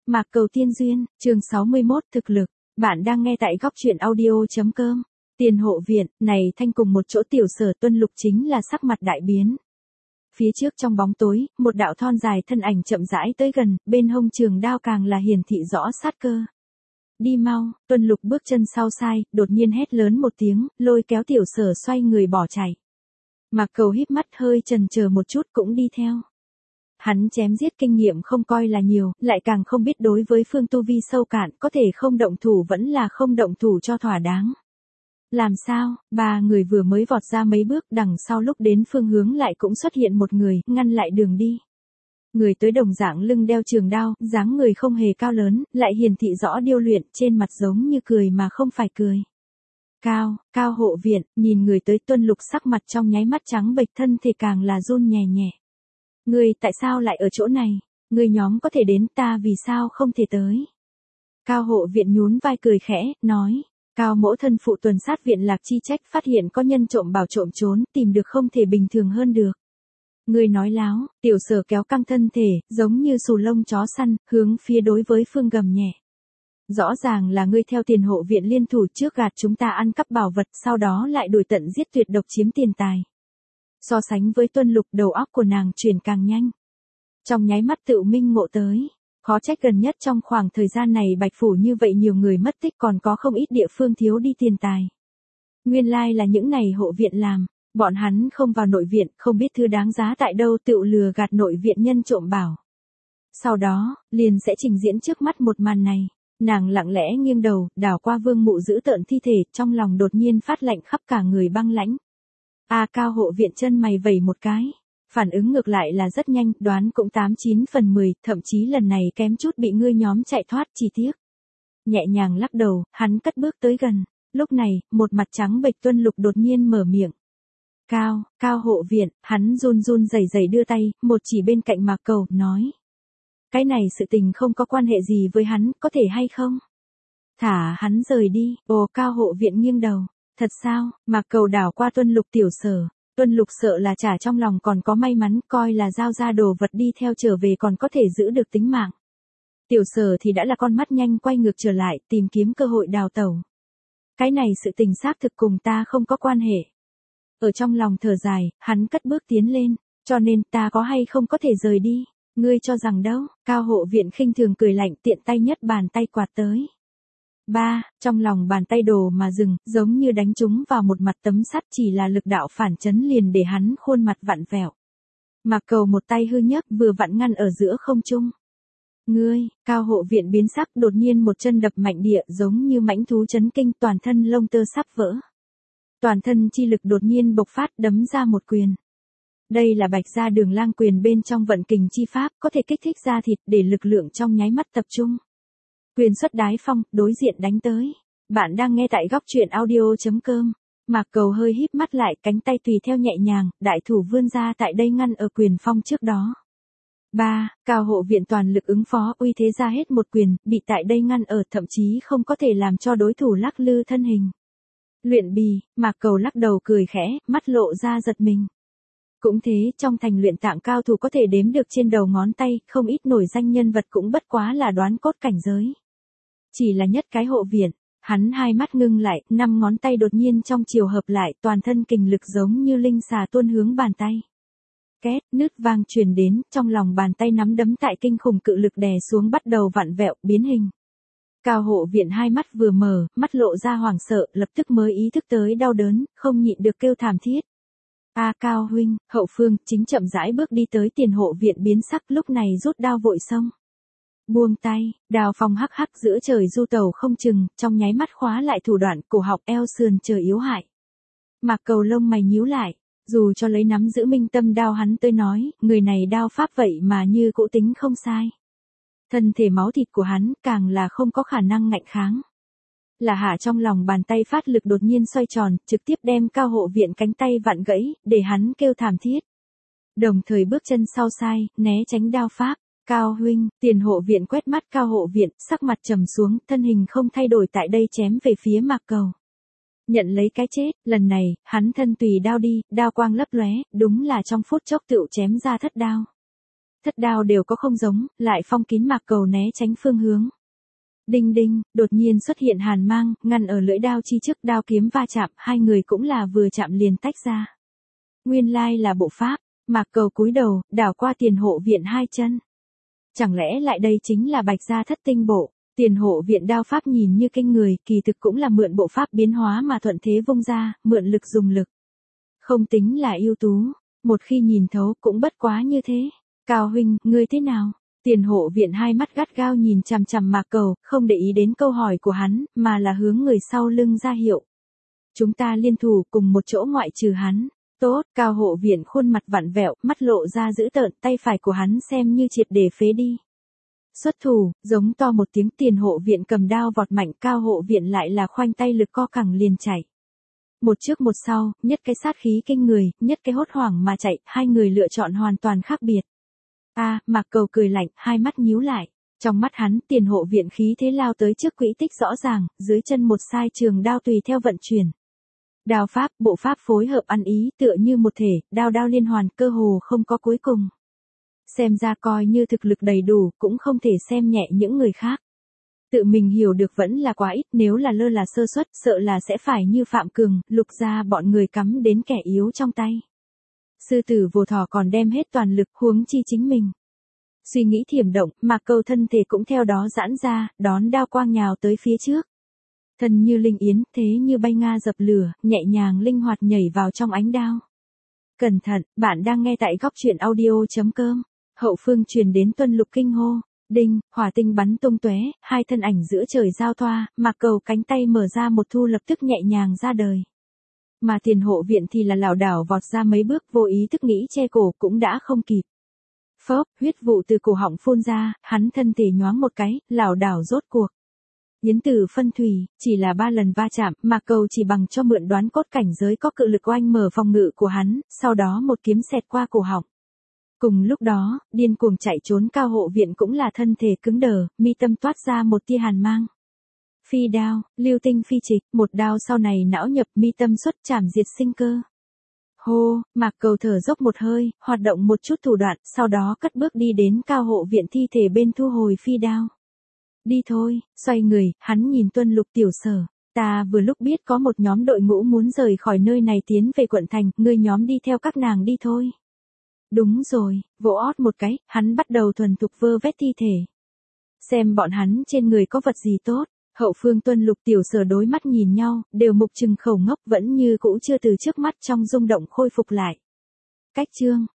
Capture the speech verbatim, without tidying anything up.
Mạc Cầu Tiên Duyên, chương sáu mươi mốt, thực lực. Bạn đang nghe tại góc truyện audio.com. Tiền hộ viện, này thanh cùng một chỗ tiểu Sở Tuân Lục chính là sắc mặt đại biến. Phía trước trong bóng tối, một đạo thon dài thân ảnh chậm rãi tới gần, bên hông trường đao càng là hiển thị rõ sát cơ. Đi mau, Tuân Lục bước chân sau sai, đột nhiên hét lớn một tiếng, lôi kéo tiểu Sở xoay người bỏ chạy. Mạc Cầu híp mắt hơi chần chờ một chút cũng đi theo. Hắn chém giết kinh nghiệm không coi là nhiều, lại càng không biết đối với phương tu vi sâu cạn, có thể không động thủ vẫn là không động thủ cho thỏa đáng. Làm sao, ba người vừa mới vọt ra mấy bước, đằng sau lúc đến phương hướng lại cũng xuất hiện một người, ngăn lại đường đi. Người tới đồng dạng lưng đeo trường đao, dáng người không hề cao lớn, lại hiển thị rõ điêu luyện, trên mặt giống như cười mà không phải cười. Cao, Cao hộ viện, nhìn người tới Tuân Lục sắc mặt trong nháy mắt trắng bệch, thân thể càng là run nhẹ nhẹ. Ngươi tại sao lại ở chỗ này? Ngươi nhóm có thể đến, ta vì sao không thể tới? Cao hộ viện nhún vai cười khẽ, nói. Cao mỗ thân phụ tuần sát viện Lạc Chi trách, phát hiện có nhân trộm bảo trộm trốn, tìm được không thể bình thường hơn được. Ngươi nói láo, tiểu Sở kéo căng thân thể, giống như xù lông chó săn, hướng phía đối với phương gầm nhẹ. Rõ ràng là ngươi theo tiền hộ viện liên thủ trước gạt chúng ta ăn cắp bảo vật, sau đó lại đuổi tận giết tuyệt độc chiếm tiền tài. So sánh với Tuân Lục, đầu óc của nàng chuyển càng nhanh. Trong nháy mắt tự minh ngộ tới, khó trách gần nhất trong khoảng thời gian này Bạch Phủ như vậy nhiều người mất tích, còn có không ít địa phương thiếu đi tiền tài. Nguyên lai là những này hộ viện làm, bọn hắn không vào nội viện, không biết thứ đáng giá tại đâu, tự lừa gạt nội viện nhân trộm bảo. Sau đó, liền sẽ trình diễn trước mắt một màn này. Nàng lặng lẽ nghiêng đầu, đảo qua Vương Mụ giữ tợn thi thể, trong lòng đột nhiên phát lạnh, khắp cả người băng lãnh. A Cao hộ viện chân mày vẩy một cái, phản ứng ngược lại là rất nhanh, đoán cũng tám chín phần mười, thậm chí lần này kém chút bị ngươi nhóm chạy thoát, chi tiết. Nhẹ nhàng lắc đầu, hắn cất bước tới gần, lúc này, một mặt trắng bệch Tuân Lục đột nhiên mở miệng. Cao, Cao hộ viện, hắn run run rẩy rẩy đưa tay, một chỉ bên cạnh Mạc Cầu, nói. Cái này sự tình không có quan hệ gì với hắn, có thể hay không? Thả hắn rời đi, ồ Cao hộ viện nghiêng đầu. Thật sao, Mạc Cầu đảo qua Tuân Lục tiểu Sở, Tuân Lục sợ là trả trong lòng còn có may mắn, coi là giao ra đồ vật đi theo trở về còn có thể giữ được tính mạng. Tiểu Sở thì đã là con mắt nhanh quay ngược trở lại, tìm kiếm cơ hội đào tẩu. Cái này sự tình xác thực cùng ta không có quan hệ. Ở trong lòng thở dài, hắn cất bước tiến lên, cho nên ta có hay không có thể rời đi, ngươi cho rằng đâu? Cao hộ viện khinh thường cười lạnh, tiện tay nhất bàn tay quạt tới. Ba, trong lòng bàn tay đồ mà dừng, giống như đánh trúng vào một mặt tấm sắt, chỉ là lực đạo phản chấn liền để hắn khuôn mặt vặn vẹo. Mạc Cầu một tay hư nhấc, vừa vặn ngăn ở giữa không trung. Ngươi, Cao hộ viện biến sắc, đột nhiên một chân đập mạnh địa, giống như mãnh thú chấn kinh, toàn thân lông tơ sắp vỡ. Toàn thân chi lực đột nhiên bộc phát, đấm ra một quyền. Đây là Bạch Gia Đường Lang quyền bên trong vận kình chi pháp, có thể kích thích da thịt để lực lượng trong nháy mắt tập trung. Quyền xuất đái phong, đối diện đánh tới. Bạn đang nghe tại góc truyện audio.com. Mạc Cầu hơi híp mắt lại, cánh tay tùy theo nhẹ nhàng, đại thủ vươn ra tại đây ngăn ở quyền phong trước đó. Ba, Cao hộ viện toàn lực ứng phó, uy thế ra hết một quyền, bị tại đây ngăn ở, thậm chí không có thể làm cho đối thủ lắc lư thân hình. Luyện bì, Mạc Cầu lắc đầu cười khẽ, mắt lộ ra giật mình. Cũng thế, trong thành luyện tạng cao thủ có thể đếm được trên đầu ngón tay, không ít nổi danh nhân vật cũng bất quá là đoán cốt cảnh giới. Chỉ là nhất cái hộ viện, hắn hai mắt ngưng lại, năm ngón tay đột nhiên trong chiều hợp lại, toàn thân kình lực giống như linh xà tuôn hướng bàn tay. Két, nứt vang truyền đến, trong lòng bàn tay nắm đấm tại kinh khủng cự lực đè xuống bắt đầu vặn vẹo, biến hình. Cao hộ viện hai mắt vừa mở, mắt lộ ra hoảng sợ, lập tức mới ý thức tới đau đớn, không nhịn được kêu thảm thiết. A Cao huynh, hậu phương, chính chậm rãi bước đi tới tiền hộ viện biến sắc, lúc này rút đao vội xông. Buông tay, đào phong hắc hắc giữa trời du tàu không chừng, trong nháy mắt khóa lại thủ đoạn, cổ họng eo sườn trời yếu hại. Mạc Cầu lông mày nhíu lại, dù cho lấy nắm giữ minh tâm đao hắn tới nói, người này đao pháp vậy mà như cũ tính không sai. Thân thể máu thịt của hắn càng là không có khả năng ngạnh kháng. Là hạ trong lòng bàn tay phát lực đột nhiên xoay tròn, trực tiếp đem Cao hộ viện cánh tay vặn gãy, để hắn kêu thảm thiết. Đồng thời bước chân sau sai, né tránh đao pháp. Cao huynh, tiền hộ viện quét mắt Cao hộ viện, sắc mặt trầm xuống, thân hình không thay đổi tại đây chém về phía Mạc Cầu. Nhận lấy cái chết, lần này, hắn thân tùy đao đi, đao quang lấp lóe, đúng là trong phút chốc tựu chém ra thất đao. Thất đao đều có không giống, lại phong kín Mạc Cầu né tránh phương hướng. Đinh đinh, đột nhiên xuất hiện hàn mang, ngăn ở lưỡi đao chi trước, đao kiếm va chạm, hai người cũng là vừa chạm liền tách ra. Nguyên lai là bộ pháp, Mạc Cầu cúi đầu, đảo qua tiền hộ viện hai chân. Chẳng lẽ lại đây chính là Bạch gia thất tinh bộ, tiền hộ viện đao pháp nhìn như kinh người, kỳ thực cũng là mượn bộ pháp biến hóa mà thuận thế vung ra, mượn lực dùng lực. Không tính là ưu tú, một khi nhìn thấu cũng bất quá như thế. Cao huynh, ngươi thế nào? Tiền hộ viện hai mắt gắt gao nhìn chằm chằm Mạc Cầu, không để ý đến câu hỏi của hắn, mà là hướng người sau lưng ra hiệu. Chúng ta liên thủ cùng một chỗ ngoại trừ hắn. Tốt, Cao hộ viện khuôn mặt vặn vẹo, mắt lộ ra dữ tợn, tay phải của hắn xem như triệt để phế đi. Xuất thủ, giống to một tiếng, tiền hộ viện cầm đao vọt mạnh, Cao hộ viện lại là khoanh tay lực co cẳng liền chạy. Một trước một sau, nhất cái sát khí kinh người, nhất cái hốt hoảng mà chạy, hai người lựa chọn hoàn toàn khác biệt. A, à, Mạc Cầu cười lạnh, hai mắt nhíu lại. Trong mắt hắn, tiền hộ viện khí thế lao tới trước quỹ tích rõ ràng, dưới chân một sai trường đao tùy theo vận chuyển. Đao pháp, bộ pháp phối hợp ăn ý, tựa như một thể, đao đao liên hoàn, cơ hồ không có cuối cùng. Xem ra coi như thực lực đầy đủ, cũng không thể xem nhẹ những người khác. Tự mình hiểu được vẫn là quá ít, nếu là lơ là sơ suất, sợ là sẽ phải như Phạm Cường, Lục gia bọn người cắm đến kẻ yếu trong tay. Sư tử vồ thỏ còn đem hết toàn lực, huống chi chính mình. Suy nghĩ thiểm động, Mạc Cầu thân thể cũng theo đó giãn ra, đón đao quang nhào tới phía trước. Thân như linh yến, thế như bay nga dập lửa, nhẹ nhàng linh hoạt nhảy vào trong ánh đao. Cẩn thận, bạn đang nghe tại góc truyện audio chấm com. Hậu phương truyền đến tuân lục kinh hô. Đinh, hỏa tinh bắn tung tóe, hai thân ảnh giữa trời giao thoa, Mạc Cầu cánh tay mở ra một thu lập tức nhẹ nhàng ra đời. Mà tiền hộ viện thì là lảo đảo vọt ra mấy bước, vô ý thức nghĩ che cổ cũng đã không kịp. Phốc, huyết vụ từ cổ họng phun ra, hắn thân thể nhoáng một cái, lảo đảo rốt cuộc. Yến tử phân thủy, chỉ là ba lần va chạm, Mạc Cầu chỉ bằng cho mượn đoán cốt cảnh giới có cự lực oanh mở phòng ngự của hắn, sau đó một kiếm xẹt qua cổ họng. Cùng lúc đó, điên cuồng chạy trốn Cao hộ viện cũng là thân thể cứng đờ, mi tâm toát ra một tia hàn mang. Phi đao, lưu tinh phi trịch, một đao sau này não nhập mi tâm xuất chảm diệt sinh cơ. Hô, Mạc Cầu thở dốc một hơi, hoạt động một chút thủ đoạn, sau đó cất bước đi đến Cao hộ viện thi thể bên thu hồi phi đao. Đi thôi, xoay người, hắn nhìn Tuân Lục tiểu sở, ta vừa lúc biết có một nhóm đội ngũ muốn rời khỏi nơi này tiến về quận thành, ngươi nhóm đi theo các nàng đi thôi. Đúng rồi, vỗ ót một cái, hắn bắt đầu thuần thục vơ vét thi thể. Xem bọn hắn trên người có vật gì tốt. Hậu phương Tuân Lục tiểu sở đối mắt nhìn nhau, đều mục trừng khẩu ngốc, vẫn như cũ chưa từ trước mắt trong rung động khôi phục lại. Cách chương